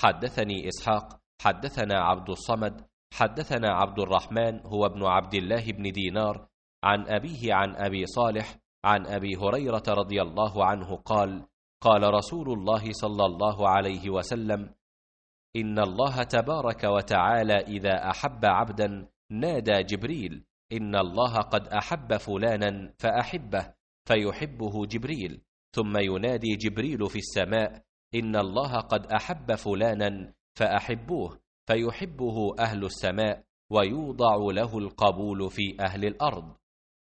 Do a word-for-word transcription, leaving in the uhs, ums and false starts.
حدثني إسحاق حدثنا عبد الصمد حدثنا عبد الرحمن هو ابن عبد الله بن دينار عن أبيه عن أبي صالح عن أبي هريرة رضي الله عنه قال: قال رسول الله صلى الله عليه وسلم: إن الله تبارك وتعالى إذا أحب عبدا نادى جبريل: إن الله قد أحب فلانا فأحبه، فيحبه جبريل، ثم ينادي جبريل في السماء: إن الله قد أحب فلانا فأحبوه، فيحبه أهل السماء، ويوضع له القبول في أهل الأرض.